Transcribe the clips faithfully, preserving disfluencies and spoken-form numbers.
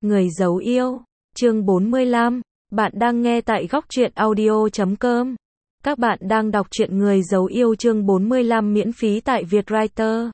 Người giấu yêu, chương bốn mươi lăm. Bạn đang nghe tại góc truyện audio chấm com. Các bạn đang đọc truyện Người giấu yêu chương bốn mươi lăm miễn phí tại Vietwriter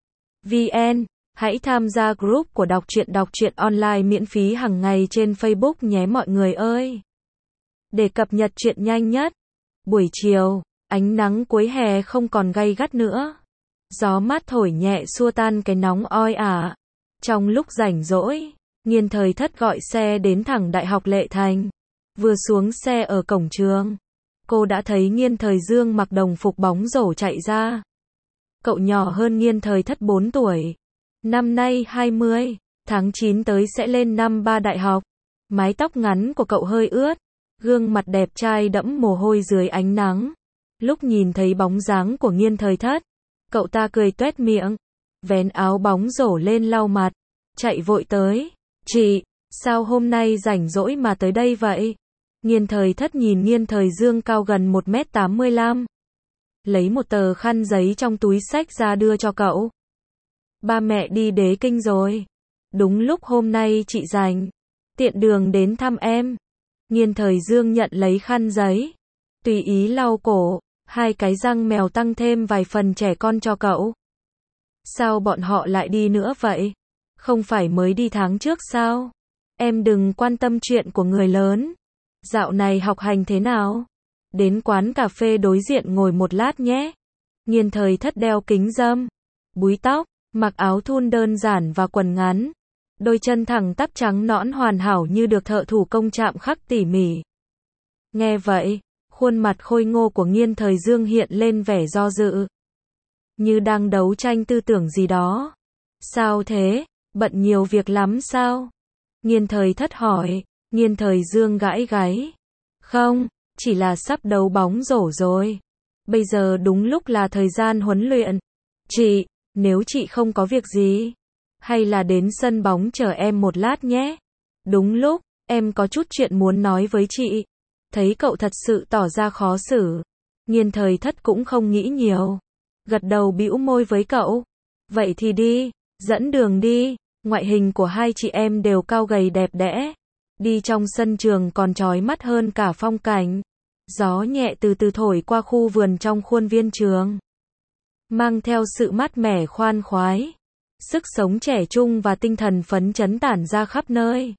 vê en. Hãy tham gia group của đọc truyện đọc truyện online miễn phí hàng ngày trên Facebook nhé mọi người ơi. Để cập nhật truyện nhanh nhất. Buổi chiều, ánh nắng cuối hè không còn gay gắt nữa. Gió mát thổi nhẹ xua tan cái nóng oi ả. Trong lúc rảnh rỗi, Nghiên Thời Thất gọi xe đến thẳng Đại học Lệ Thành. Vừa xuống xe ở cổng trường, cô đã thấy Nghiên Thời Dương mặc đồng phục bóng rổ chạy ra. Cậu nhỏ hơn Nghiên Thời Thất bốn tuổi. Năm nay hai mươi, tháng chín tới sẽ lên năm ba đại học. Mái tóc ngắn của cậu hơi ướt, gương mặt đẹp trai đẫm mồ hôi dưới ánh nắng. Lúc nhìn thấy bóng dáng của Nghiên Thời Thất, cậu ta cười toét miệng, vén áo bóng rổ lên lau mặt, chạy vội tới. Chị, sao hôm nay rảnh rỗi mà tới đây vậy? Nghiên Thời Thất nhìn Nghiên Thời Dương cao gần một mét tám mươi lăm. Lấy một tờ khăn giấy trong túi xách ra đưa cho cậu. Ba mẹ đi Đế Kinh rồi. Đúng lúc hôm nay chị rảnh, tiện đường đến thăm em. Nghiên Thời Dương nhận lấy khăn giấy, tùy ý lau cổ, hai cái răng mèo tăng thêm vài phần trẻ con cho cậu. Sao bọn họ lại đi nữa vậy? Không phải mới đi tháng trước sao? Em đừng quan tâm chuyện của người lớn. Dạo này học hành thế nào? Đến quán cà phê đối diện ngồi một lát nhé. Nghiên Thời Thất đeo kính râm, búi tóc, mặc áo thun đơn giản và quần ngắn. Đôi chân thẳng tắp trắng nõn hoàn hảo như được thợ thủ công chạm khắc tỉ mỉ. Nghe vậy, khuôn mặt khôi ngô của Nghiên Thời Dương hiện lên vẻ do dự. Như đang đấu tranh tư tưởng gì đó. Sao thế? Bận nhiều việc lắm sao? Nghiên Thời Thất hỏi. Nghiên Thời Dương gãi gáy. Không, chỉ là sắp đấu bóng rổ rồi. Bây giờ đúng lúc là thời gian huấn luyện. Chị, nếu chị không có việc gì, hay là đến sân bóng chờ em một lát nhé. Đúng lúc, em có chút chuyện muốn nói với chị. Thấy cậu thật sự tỏ ra khó xử, Nghiên Thời Thất cũng không nghĩ nhiều, gật đầu bĩu môi với cậu. Vậy thì đi, dẫn đường đi. Ngoại hình của hai chị em đều cao gầy đẹp đẽ. Đi trong sân trường còn chói mắt hơn cả phong cảnh. Gió nhẹ từ từ thổi qua khu vườn trong khuôn viên trường, mang theo sự mát mẻ khoan khoái. Sức sống trẻ trung và tinh thần phấn chấn tản ra khắp nơi.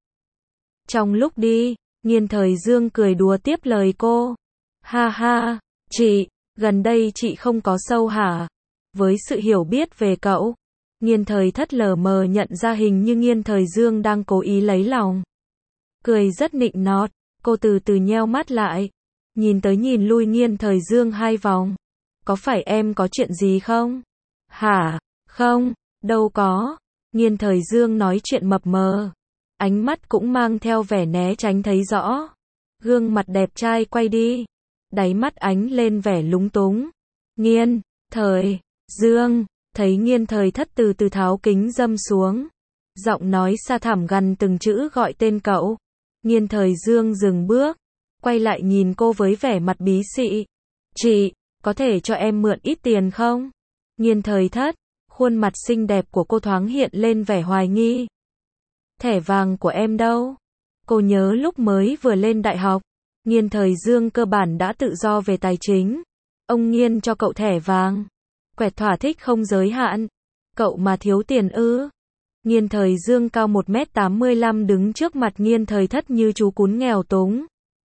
Trong lúc đi, Nghiên Thời Dương cười đùa tiếp lời cô. Ha ha, chị, gần đây chị không có sâu hả? Với sự hiểu biết về cậu, Nghiên Thời Thất lờ mờ nhận ra hình như Nghiên Thời Dương đang cố ý lấy lòng. Cười rất nịnh nọt, cô từ từ nheo mắt lại, nhìn tới nhìn lui Nghiên Thời Dương hai vòng. Có phải em có chuyện gì không? Hả? Không, đâu có. Nghiên Thời Dương nói chuyện mập mờ, ánh mắt cũng mang theo vẻ né tránh thấy rõ. Gương mặt đẹp trai quay đi, đáy mắt ánh lên vẻ lúng túng. Nghiên Thời Dương, thấy Nghiên Thời Thất từ từ tháo kính râm xuống, giọng nói xa thẳm gần từng chữ gọi tên cậu. Nghiên Thời Dương dừng bước, quay lại nhìn cô với vẻ mặt bí xị. Chị, có thể cho em mượn ít tiền không? Nghiên Thời Thất, khuôn mặt xinh đẹp của cô thoáng hiện lên vẻ hoài nghi. Thẻ vàng của em đâu? Cô nhớ lúc mới vừa lên đại học, Nghiên Thời Dương cơ bản đã tự do về tài chính. Ông Nghiên cho cậu thẻ vàng, quẹt thỏa thích không giới hạn. Cậu mà thiếu tiền ư? Nghiên Thời Dương cao một mét tám mươi lăm đứng trước mặt Nghiên Thời Thất như chú cún nghèo túng.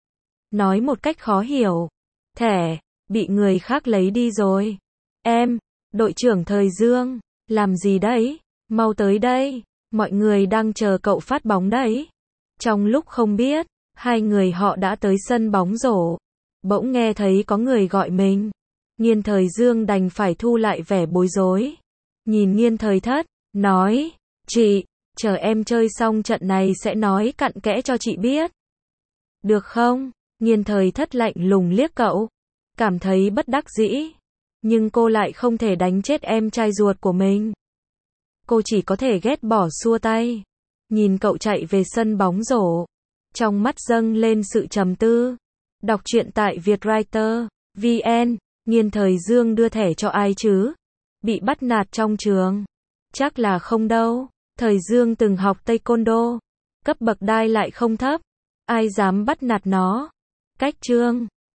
Nói một cách khó hiểu. Thẻ, bị người khác lấy đi rồi. Em, đội trưởng Thời Dương, làm gì đấy? Mau tới đây, mọi người đang chờ cậu phát bóng đấy. Trong lúc không biết, hai người họ đã tới sân bóng rổ. Bỗng nghe thấy có người gọi mình. Nghiên Thời Dương đành phải thu lại vẻ bối rối. Nhìn Nghiên Thời Thất, nói, chị, chờ em chơi xong trận này sẽ nói cặn kẽ cho chị biết. Được không? Nghiên Thời Thất lạnh lùng liếc cậu, cảm thấy bất đắc dĩ. Nhưng cô lại không thể đánh chết em trai ruột của mình. Cô chỉ có thể ghét bỏ xua tay. Nhìn cậu chạy về sân bóng rổ, trong mắt dâng lên sự trầm tư. Đọc truyện tại Vietwriter vê en. Nghiên Thời Dương đưa thẻ cho ai chứ? Bị bắt nạt trong trường? Chắc là không đâu. Thời Dương từng học taekwondo, Cấp bậc đai lại không thấp. Ai dám bắt nạt nó. Cách chương